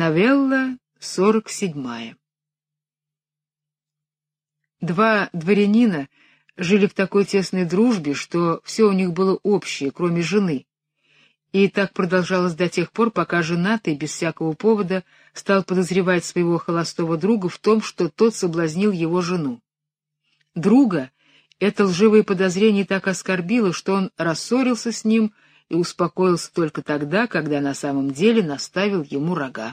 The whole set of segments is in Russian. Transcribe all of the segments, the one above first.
Новелла 47. Два дворянина жили в такой тесной дружбе, что все у них было общее, кроме жены. И так продолжалось до тех пор, пока женатый, без всякого повода, стал подозревать своего холостого друга в том, что тот соблазнил его жену. Друга это лживое подозрение так оскорбило, что он рассорился с ним и успокоился только тогда, когда на самом деле наставил ему рога.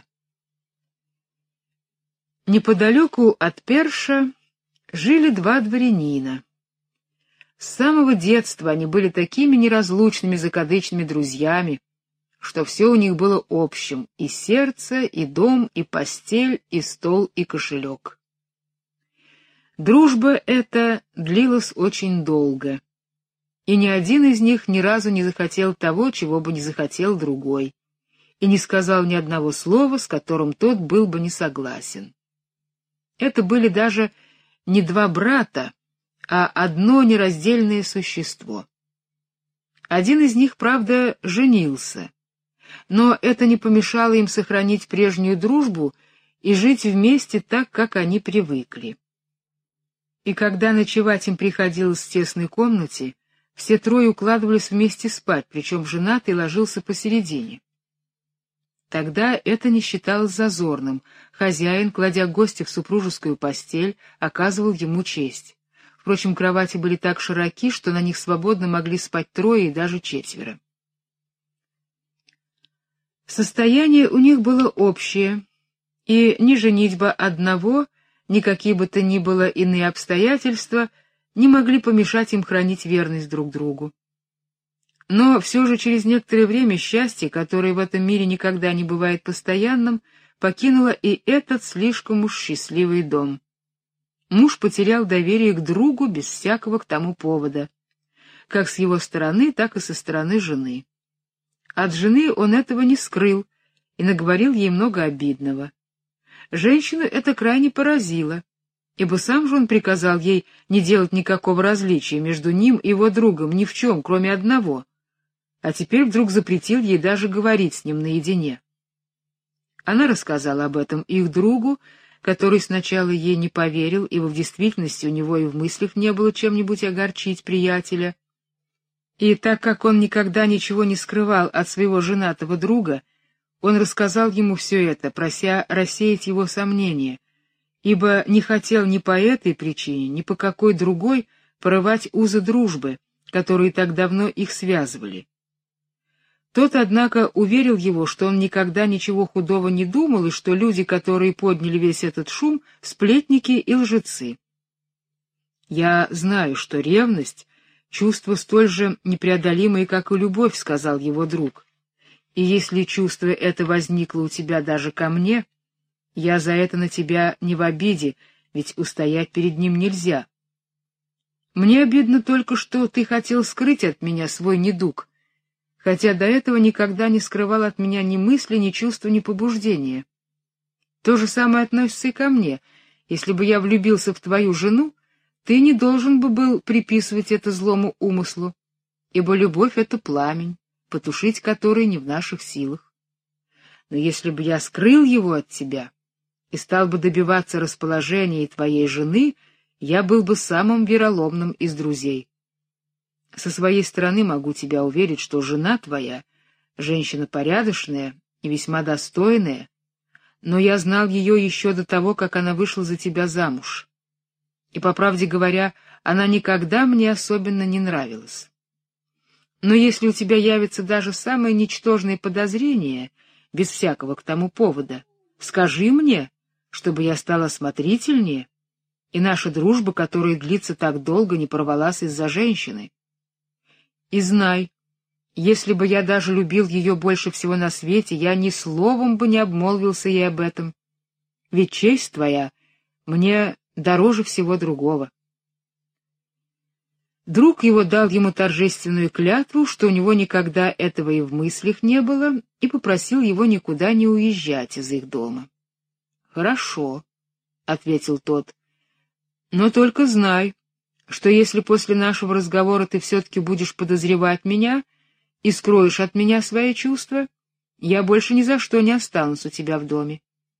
Неподалеку от Перша жили два дворянина. С самого детства они были такими неразлучными закадычными друзьями, что все у них было общим: и сердце, и дом, и постель, и стол, и кошелек. Дружба эта длилась очень долго, и ни один из них ни разу не захотел того, чего бы не захотел другой, и не сказал ни одного слова, с которым тот был бы не согласен. Это были даже не два брата, а одно нераздельное существо. Один из них, правда, женился, но это не помешало им сохранить прежнюю дружбу и жить вместе так, как они привыкли. И когда ночевать им приходилось в тесной комнате, все трое укладывались вместе спать, причем женатый ложился посередине. Тогда это не считалось зазорным. Хозяин, кладя гостя в супружескую постель, оказывал ему честь. Впрочем, кровати были так широки, что на них свободно могли спать трое и даже четверо. Состояние у них было общее, и ни женитьба одного, ни какие бы то ни было иные обстоятельства не могли помешать им хранить верность друг другу. Но все же через некоторое время счастье, которое в этом мире никогда не бывает постоянным, покинуло и этот слишком уж счастливый дом. Муж потерял доверие к другу без всякого к тому повода, как с его стороны, так и со стороны жены. От жены он этого не скрыл и наговорил ей много обидного. Женщину это крайне поразило, ибо сам же он приказал ей не делать никакого различия между ним и его другом ни в чем, кроме одного, а теперь вдруг запретил ей даже говорить с ним наедине. Она рассказала об этом их другу, который сначала ей не поверил, ибо в действительности у него и в мыслях не было чем-нибудь огорчить приятеля. И так как он никогда ничего не скрывал от своего женатого друга, он рассказал ему все это, прося рассеять его сомнения, ибо не хотел ни по этой причине, ни по какой другой порывать узы дружбы, которые так давно их связывали. Тот, однако, уверил его, что он никогда ничего худого не думал, и что люди, которые подняли весь этот шум, сплетники и лжецы. «Я знаю, что ревность — чувство столь же непреодолимое, как и любовь», — сказал его друг. «И если чувство это возникло у тебя даже ко мне, я за это на тебя не в обиде, ведь устоять перед ним нельзя. Мне обидно только, что ты хотел скрыть от меня свой недуг, хотя до этого никогда не скрывал от меня ни мысли, ни чувства, ни побуждения. То же самое относится и ко мне. Если бы я влюбился в твою жену, ты не должен бы был приписывать это злому умыслу, ибо любовь — это пламень, потушить который не в наших силах. Но если бы я скрыл его от тебя и стал бы добиваться расположения твоей жены, я был бы самым вероломным из друзей. Со своей стороны могу тебя уверить, что жена твоя — женщина порядочная и весьма достойная, но я знал ее еще до того, как она вышла за тебя замуж. И, по правде говоря, она никогда мне особенно не нравилась. Но если у тебя явится даже самое ничтожное подозрение, без всякого к тому повода, скажи мне, чтобы я стал осмотрительнее, и наша дружба, которая длится так долго, не порвалась из-за женщины. И знай, если бы я даже любил ее больше всего на свете, я ни словом бы не обмолвился ей об этом, ведь честь твоя мне дороже всего другого». Друг его дал ему торжественную клятву, что у него никогда этого и в мыслях не было, и попросил его никуда не уезжать из их дома. «Хорошо», — ответил тот, — «но только знай, что если после нашего разговора ты все-таки будешь подозревать меня и скроешь от меня свои чувства, Я больше ни за что не останусь у тебя в доме.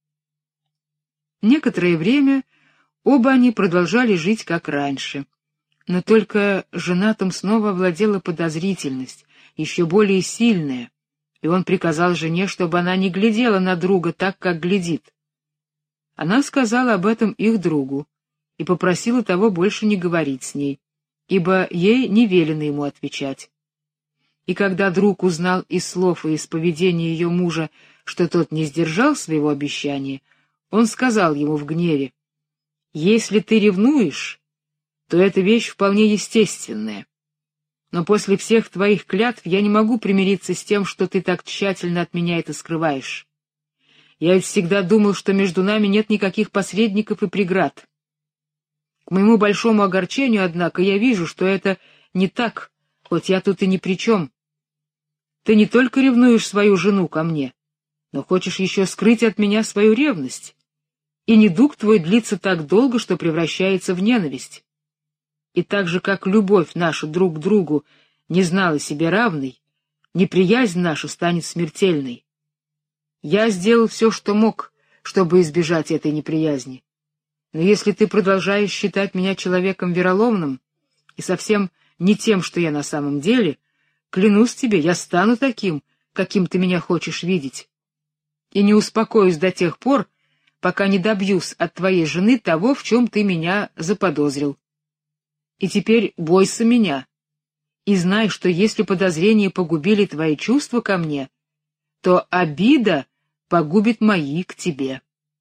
Некоторое время оба они продолжали жить как раньше, но только женатым снова овладела подозрительность, еще более сильная, и он приказал жене, чтобы она не глядела на друга так, как глядит. Она сказала об этом их другу и попросила того больше не говорить с ней, ибо ей не велено ему отвечать. И когда друг узнал из слов и из поведения ее мужа, что тот не сдержал своего обещания, он сказал ему в гневе: «Если ты ревнуешь, то эта вещь вполне естественная. Но после всех твоих клятв я не могу примириться с тем, что ты так тщательно от меня это скрываешь. Я ведь всегда думал, что между нами нет никаких посредников и преград. К моему большому огорчению, однако, я вижу, что это не так, хоть я тут и ни при чем. Ты не только ревнуешь свою жену ко мне, но хочешь еще скрыть от меня свою ревность. И недуг твой длится так долго, что превращается в ненависть. И так же, как любовь наша друг к другу не знала себе равной, неприязнь наша станет смертельной. Я сделал все, что мог, чтобы избежать этой неприязни. Но если ты продолжаешь считать меня человеком вероломным и совсем не тем, что я на самом деле, клянусь тебе, я стану таким, каким ты меня хочешь видеть. И не успокоюсь до тех пор, пока не добьюсь от твоей жены того, в чем ты меня заподозрил. И теперь бойся меня, и знай, что если подозрения погубили твои чувства ко мне, то обида погубит мои к тебе».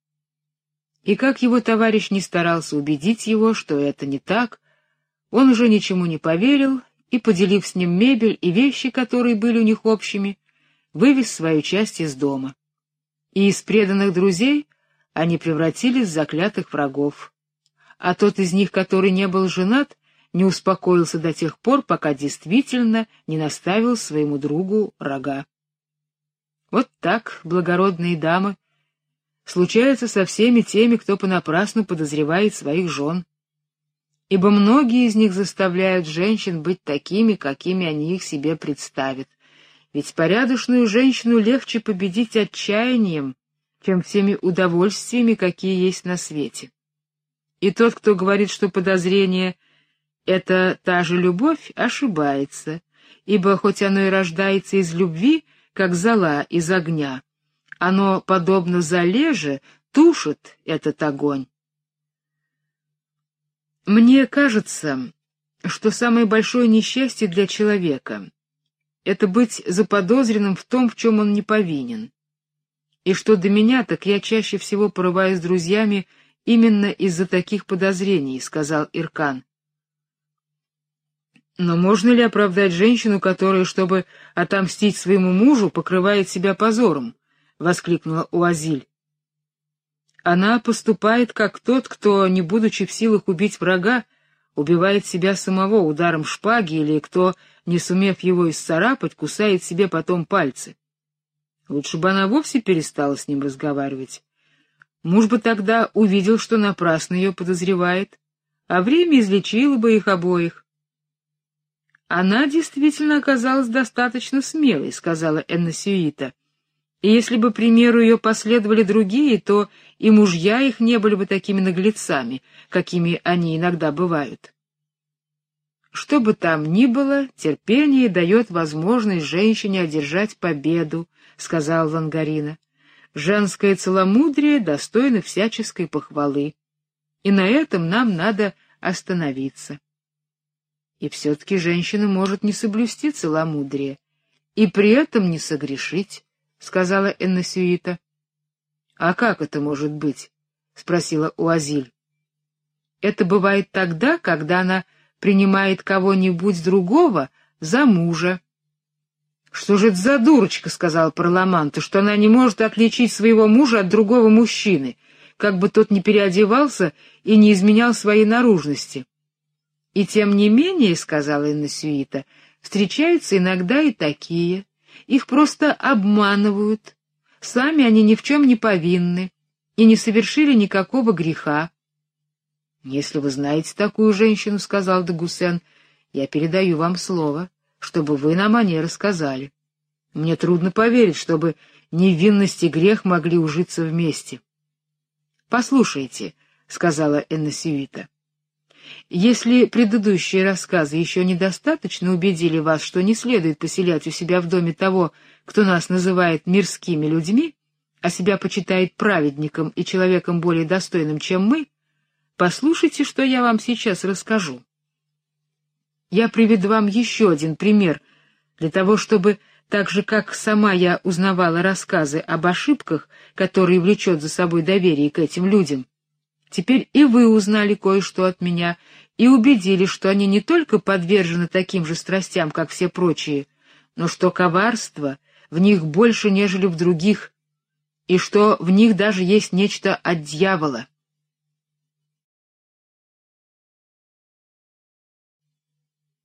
И как его товарищ не старался убедить его, что это не так, он уже ничему не поверил и, поделив с ним мебель и вещи, которые были у них общими, вывез свою часть из дома. И из преданных друзей они превратились в заклятых врагов. А тот из них, который не был женат, не успокоился до тех пор, пока действительно не наставил своему другу рога. Вот так, благородные дамы, случается со всеми теми, кто понапрасну подозревает своих жен. Ибо многие из них заставляют женщин быть такими, какими они их себе представят. Ведь порядочную женщину легче победить отчаянием, чем всеми удовольствиями, какие есть на свете. И тот, кто говорит, что подозрение — это та же любовь, ошибается, ибо хоть оно и рождается из любви, как зола из огня, оно, подобно золе же, тушит этот огонь. Мне кажется, что самое большое несчастье для человека — это быть заподозренным в том, в чем он не повинен. И что до меня, так я чаще всего порываюсь с друзьями именно из-за таких подозрений, — сказал Иркан. Но можно ли оправдать женщину, которая, чтобы отомстить своему мужу, покрывает себя позором? — воскликнула Уазиль. Она поступает как тот, кто, не будучи в силах убить врага, убивает себя самого ударом шпаги, или кто, не сумев его исцарапать, кусает себе потом пальцы. Лучше бы она вовсе перестала с ним разговаривать. Муж бы тогда увидел, что напрасно ее подозревает, а время излечило бы их обоих. Она действительно оказалась достаточно смелой, — сказала Энносюита. И если бы примеру ее последовали другие, то и мужья их не были бы такими наглецами, какими они иногда бывают. Что бы там ни было, терпение дает возможность женщине одержать победу, — сказал Лангарина. Женское целомудрие достойно всяческой похвалы, и на этом нам надо остановиться. И все-таки женщина может не соблюсти целомудрие и при этом не согрешить, — сказала Энносюита. — А как это может быть? — спросила Уазиль. — Это бывает тогда, когда она принимает кого-нибудь другого за мужа. — Что же это за дурочка, — сказал Парламанта, — что она не может отличить своего мужа от другого мужчины, как бы тот ни переодевался и не изменял своей наружности. — И тем не менее, — сказала Энносюита, — встречаются иногда и такие. Их просто обманывают. Сами они ни в чем не повинны и не совершили никакого греха. — Если вы знаете такую женщину, — сказал де Гуссен, — я передаю вам слово, чтобы вы нам о ней рассказали. Мне трудно поверить, чтобы невинность и грех могли ужиться вместе. «Послушайте», — сказала Эннесюита, — «если предыдущие рассказы еще недостаточно убедили вас, что не следует поселять у себя в доме того, кто нас называет мирскими людьми, а себя почитает праведником и человеком более достойным, чем мы, послушайте, что я вам сейчас расскажу. Я приведу вам еще один пример для того, чтобы, так же, как сама я узнавала рассказы об ошибках, которые влечет за собой доверие к этим людям, теперь и вы узнали кое-что от меня и убедились, что они не только подвержены таким же страстям, как все прочие, но что коварство в них больше, нежели в других, и что в них даже есть нечто от дьявола.